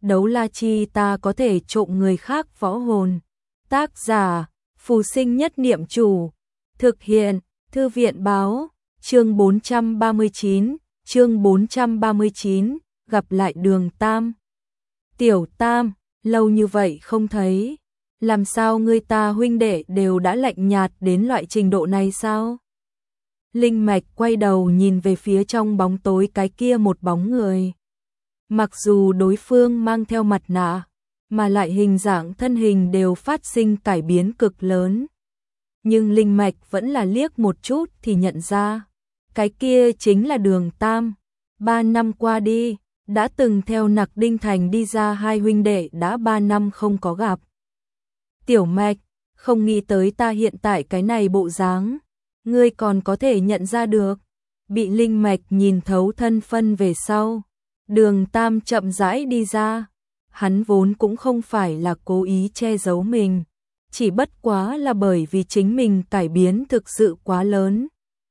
đấu la chi ta có thể trộm người khác võ hồn. Tác giả, Phù Sinh Nhất Niệm Chủ. Thực hiện, Thư viện báo, chương 439, gặp lại Đường Tam. Tiểu Tam, lâu như vậy không thấy, làm sao ngươi ta huynh đệ đều đã lạnh nhạt đến loại trình độ này sao? Linh Mạch quay đầu nhìn về phía trong bóng tối cái kia một bóng người. Mặc dù đối phương mang theo mặt nạ, mà lại hình dạng thân hình đều phát sinh cải biến cực lớn. Nhưng Linh Mạch vẫn là liếc một chút thì nhận ra, cái kia chính là Đường Tam. 3 năm qua đi, đã từng theo Nặc Đinh Thành đi ra hai huynh đệ đã 3 năm không có gặp. Tiểu Mạch, không nghĩ tới ta hiện tại cái này bộ dáng, ngươi còn có thể nhận ra được. Bị Linh Mạch nhìn thấu thân phân về sau, Đường Tam chậm rãi đi ra. Hắn vốn cũng không phải là cố ý che giấu mình, chỉ bất quá là bởi vì chính mình cải biến thực sự quá lớn.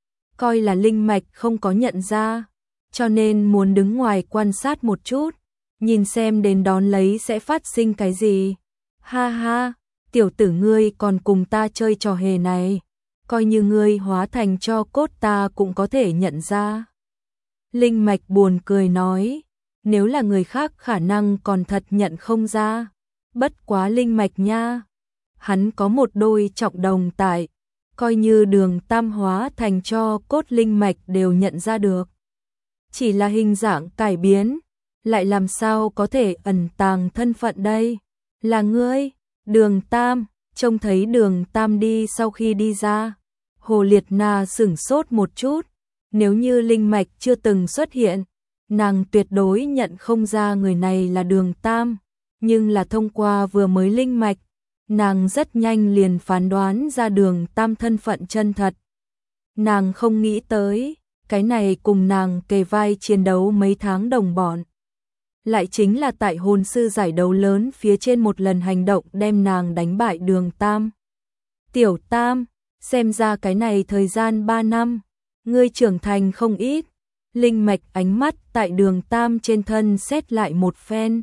Coi là Linh Mạch không có nhận ra, cho nên muốn đứng ngoài quan sát một chút, nhìn xem đến đón lấy sẽ phát sinh cái gì. Ha ha, tiểu tử ngươi còn cùng ta chơi trò hề này, coi như ngươi hóa thành tro cốt ta cũng có thể nhận ra. Linh Mạch buồn cười nói, nếu là người khác khả năng còn thật nhận không ra, bất quá Linh Mạch nha, hắn có một đôi trọng đồng tại, coi như Đường Tam hóa thành tro cốt Linh Mạch đều nhận ra được. Chỉ là hình dạng cải biến, lại làm sao có thể ẩn tàng thân phận đây? Là ngươi, Đường Tam. Trông thấy Đường Tam đi sau khi đi ra, Hồ Liệt Na sửng sốt một chút. Nếu như Linh Mạch chưa từng xuất hiện, nàng tuyệt đối nhận không ra người này là Đường Tam. Nhưng là thông qua vừa mới Linh Mạch, nàng rất nhanh liền phán đoán ra Đường Tam thân phận chân thật. Nàng không nghĩ tới, cái này cùng nàng kề vai chiến đấu mấy tháng đồng bọn, lại chính là tại hồn sư giải đấu lớn phía trên một lần hành động đem nàng đánh bại Đường Tam. Tiểu Tam, xem ra cái này thời gian 3 năm, ngươi trưởng thành không ít. Linh Mạch ánh mắt tại Đường Tam trên thân xét lại một phen.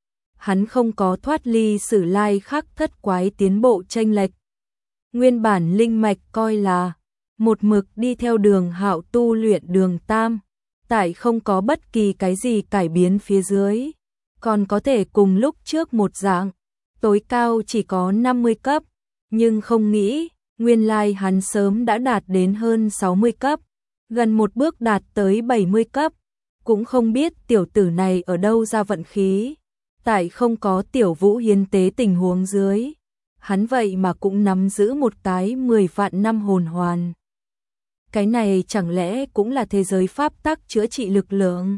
Hắn không có thoát ly Sử Lai Khắc thất quái tiến bộ chênh lệch. Nguyên bản Linh Mạch coi là một mực đi theo Đường Hạo tu luyện Đường Tam, tại không có bất kỳ cái gì cải biến phía dưới, còn có thể cùng lúc trước một dạng, tối cao chỉ có 50 cấp, nhưng không nghĩ, nguyên lai hắn sớm đã đạt đến hơn 60 cấp, gần một bước đạt tới 70 cấp, cũng không biết tiểu tử này ở đâu ra vận khí, tại không có Tiểu Vũ hiến tế tình huống dưới, hắn vậy mà cũng nắm giữ một cái 10 vạn năm hồn hoàn. Cái này chẳng lẽ cũng là thế giới pháp tắc chữa trị lực lượng?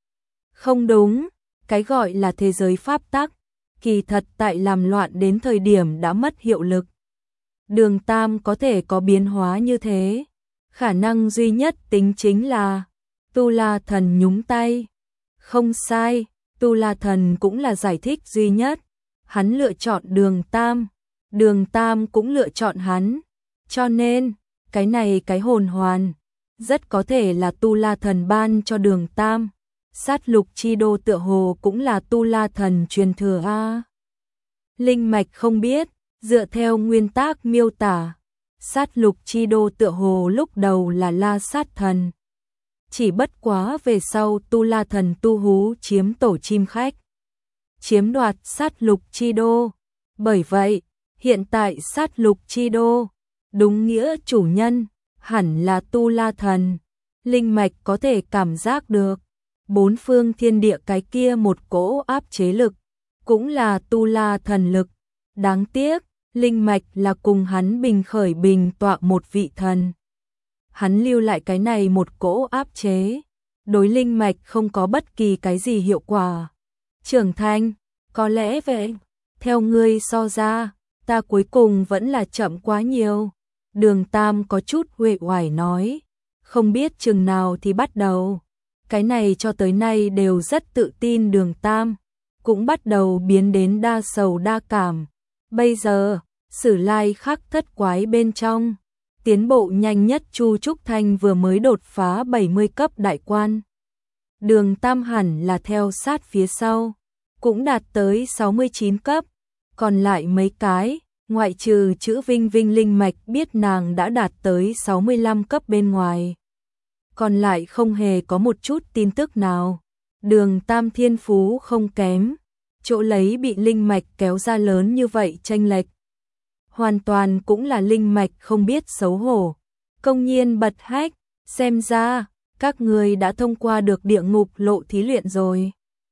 Không đúng, cái gọi là thế giới pháp tắc, kỳ thật tại làm loạn đến thời điểm đã mất hiệu lực. Đường Tam có thể có biến hóa như thế, khả năng duy nhất tính chính là Tu La Thần nhúng tay. Không sai, Tu La Thần cũng là giải thích duy nhất. Hắn lựa chọn Đường Tam, Đường Tam cũng lựa chọn hắn, cho nên cái này cái hồn hoàn rất có thể là Tu La Thần ban cho Đường Tam. Sát lục chi đô tựa hồ cũng là Tu La Thần truyền thừa a. Linh Mạch không biết, dựa theo nguyên tắc miêu tả, sát lục chi đô tựa hồ lúc đầu là La Sát Thần. Chỉ bất quá về sau Tu La Thần tu hú chiếm tổ chim khách, chiếm đoạt sát lục chi đô. Bởi vậy, hiện tại sát lục chi đô đúng nghĩa chủ nhân hẳn là Tu La Thần. Linh Mạch có thể cảm giác được bốn phương thiên địa cái kia một cỗ áp chế lực, cũng là Tu La Thần lực. Đáng tiếc, Linh Mạch là cùng hắn bình khởi bình tọa một vị thần. Hắn lưu lại cái này một cỗ áp chế, đối Linh Mạch không có bất kỳ cái gì hiệu quả. Trưởng thành, có lẽ vậy, theo ngươi so ra, ta cuối cùng vẫn là chậm quá nhiều. Đường Tam có chút uể oải nói, không biết chừng nào thì bắt đầu. Cái này cho tới nay đều rất tự tin Đường Tam, cũng bắt đầu biến đến đa sầu đa cảm. Bây giờ, Sử Lai Khắc thất quái bên trong, tiến bộ nhanh nhất Chu Trúc Thanh vừa mới đột phá 70 cấp đại quan. Đường Tam hẳn là theo sát phía sau. cũng đạt tới 69 cấp, còn lại mấy cái, ngoại trừ chữ Vinh Vinh linh mạch biết nàng đã đạt tới 65 cấp bên ngoài. Còn lại không hề có một chút tin tức nào. Đường Tam thiên phú không kém, chỗ lấy bị linh mạch kéo ra lớn như vậy chênh lệch. Hoàn toàn cũng là linh mạch không biết xấu hổ, công nhiên bật hách, xem ra, các người đã thông qua được địa ngục lộ thí luyện rồi.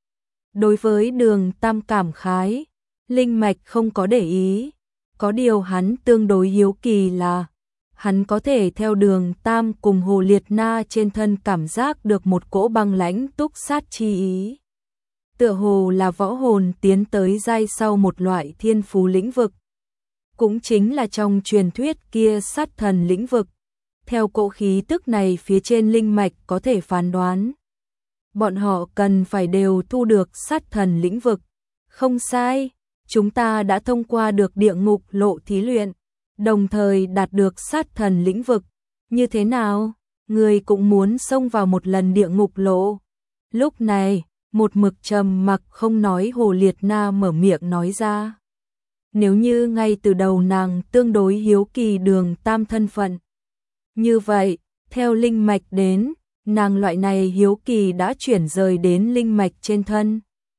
Đối với Đường Tam cảm khái, linh mạch không có để ý, có điều hắn tương đối hiếu kỳ là, hắn có thể theo Đường Tam cùng Hồ Liệt Na trên thân cảm giác được một cỗ băng lãnh túc sát chi ý. Tựa hồ là võ hồn tiến tới giai sau một loại thiên phú lĩnh vực. Cũng chính là trong truyền thuyết kia sát thần lĩnh vực. Theo cỗ khí tức này phía trên linh mạch có thể phán đoán. Bọn họ cần phải đều thu được sát thần lĩnh vực. Không sai, chúng ta đã thông qua được địa ngục lộ thí luyện, đồng thời đạt được sát thần lĩnh vực. Như thế nào, người cũng muốn xông vào một lần địa ngục lộ. Lúc này, một mực trầm mặc không nói Hồ Liệt Na mở miệng nói ra. Nếu như ngay từ đầu nàng tương đối hiếu kỳ Đường Tam thân phận. Như vậy, theo linh mạch đến, nàng loại này hiếu kỳ đã chuyển rời đến linh mạch trên thân.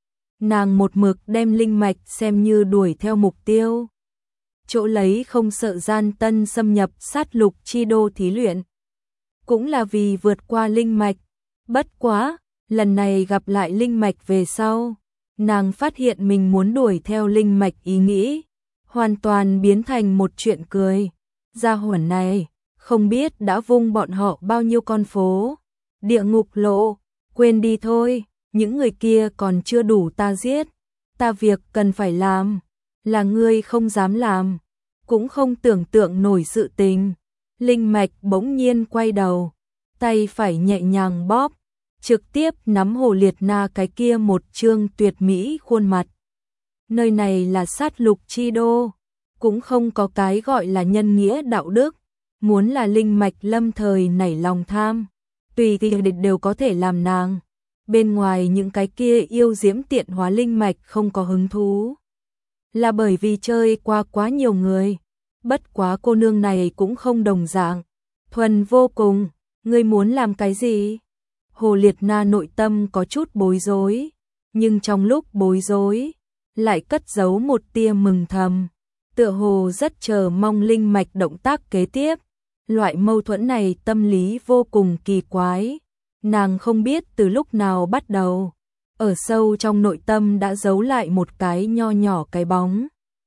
Nàng một mực đem linh mạch xem như đuổi theo mục tiêu. Chỗ lấy không sợ gian tân xâm nhập sát lục chi đô thí luyện. Cũng là vì vượt qua linh mạch. Bất quá, lần này gặp lại linh mạch về sau, nàng phát hiện mình muốn đuổi theo linh mạch ý nghĩ, hoàn toàn biến thành một chuyện cười. Gia hỏa này, không biết đã vung bọn họ bao nhiêu con phố. Địa ngục lộ, quên đi thôi, những người kia còn chưa đủ ta giết. Ta việc cần phải làm, là ngươi không dám làm, cũng không tưởng tượng nổi sự tình. Linh mạch bỗng nhiên quay đầu, tay phải nhẹ nhàng bóp, trực tiếp nắm Hồ Liệt Na cái kia một trương tuyệt mỹ khuôn mặt. Nơi này là sát lục chi đô, cũng không có cái gọi là nhân nghĩa đạo đức, muốn là linh mạch lâm thời nảy lòng tham, tùy thì đều có thể làm nàng. Bên ngoài những cái kia yêu diễm tiện hóa linh mạch không có hứng thú, là bởi vì chơi qua quá nhiều người. Bất quá cô nương này cũng không đồng dạng, thuần vô cùng. Ngươi muốn làm cái gì? Hồ Liệt Na nội tâm có chút bối rối, nhưng trong lúc bối rối lại cất giấu một tia mừng thầm, tựa hồ rất chờ mong linh mạch động tác kế tiếp. Loại mâu thuẫn này tâm lý vô cùng kỳ quái, nàng không biết từ lúc nào bắt đầu, ở sâu trong nội tâm đã giấu lại một cái nho nhỏ cái bóng,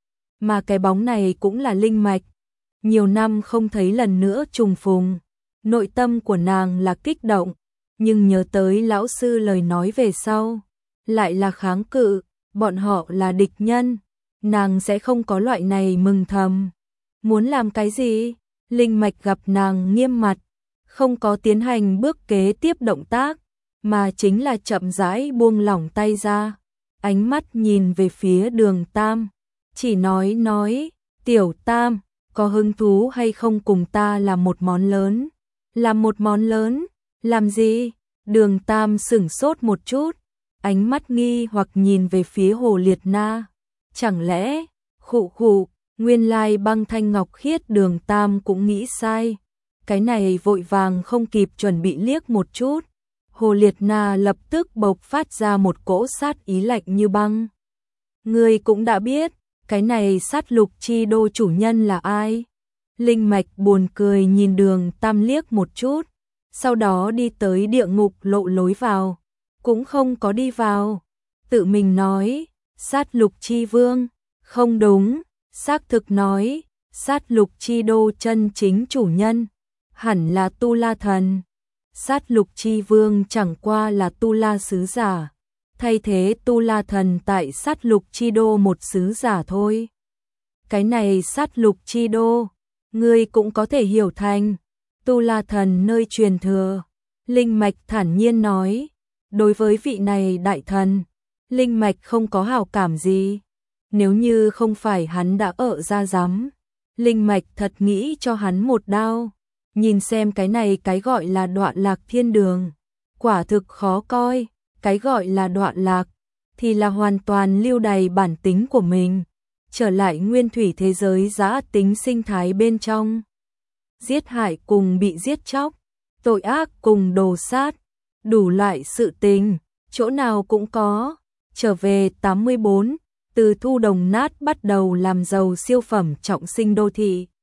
mà cái bóng này cũng là linh mạch. Nhiều năm không thấy lần nữa trùng phùng, nội tâm của nàng là kích động, nhưng nhớ tới lão sư lời nói về sau, lại là kháng cự, bọn họ là địch nhân, nàng sẽ không có loại này mừng thầm. Muốn làm cái gì? Linh mạch gặp nàng nghiêm mặt, không có tiến hành bước kế tiếp động tác, mà chính là chậm rãi buông lỏng tay ra, ánh mắt nhìn về phía Đường Tam, chỉ nói, Tiểu Tam, có hứng thú hay không cùng ta làm một món lớn? Làm một món lớn? Làm gì? Đường Tam sửng sốt một chút, ánh mắt nghi hoặc nhìn về phía Hồ Liệt Na. Chẳng lẽ, khụ, nguyên lai băng thanh ngọc khiết. Đường Tam cũng nghĩ sai. Cái này vội vàng không kịp chuẩn bị liếc một chút. Hồ Liệt Na lập tức bộc phát ra một cỗ sát ý lạnh như băng. Ngươi cũng đã biết, cái này sát lục chi đô chủ nhân là ai? Linh mạch buồn cười nhìn Đường Tam liếc một chút, sau đó đi tới địa ngục lộ lối vào, cũng không có đi vào, tự mình nói, sát lục chi vương, không đúng, xác thực nói, sát lục chi đô chân chính chủ nhân, hẳn là Tu La Thần. Sát lục chi vương chẳng qua là Tu La sứ giả, thay thế Tu La Thần tại sát lục chi đô một sứ giả thôi. Cái này sát lục chi đô, ngươi cũng có thể hiểu thành Tu La Thần nơi truyền thừa. Linh mạch thản nhiên nói, đối với vị này đại thần, linh mạch không có hảo cảm gì. Nếu như không phải hắn đã ở ra dám, linh mạch thật nghĩ cho hắn một đao. Nhìn xem cái này cái gọi là Đoạn Lạc Thiên Đường, quả thực khó coi. Cái gọi là Đoạn Lạc, thì là hoàn toàn lưu đày bản tính của mình, trở lại nguyên thủy thế giới dã tính sinh thái bên trong. Giết hại cùng bị giết chóc, tội ác cùng đồ sát, đủ loại sự tình, chỗ nào cũng có. Trở về 84, từ thu đồng nát bắt đầu làm giàu siêu phẩm trọng sinh đô thị.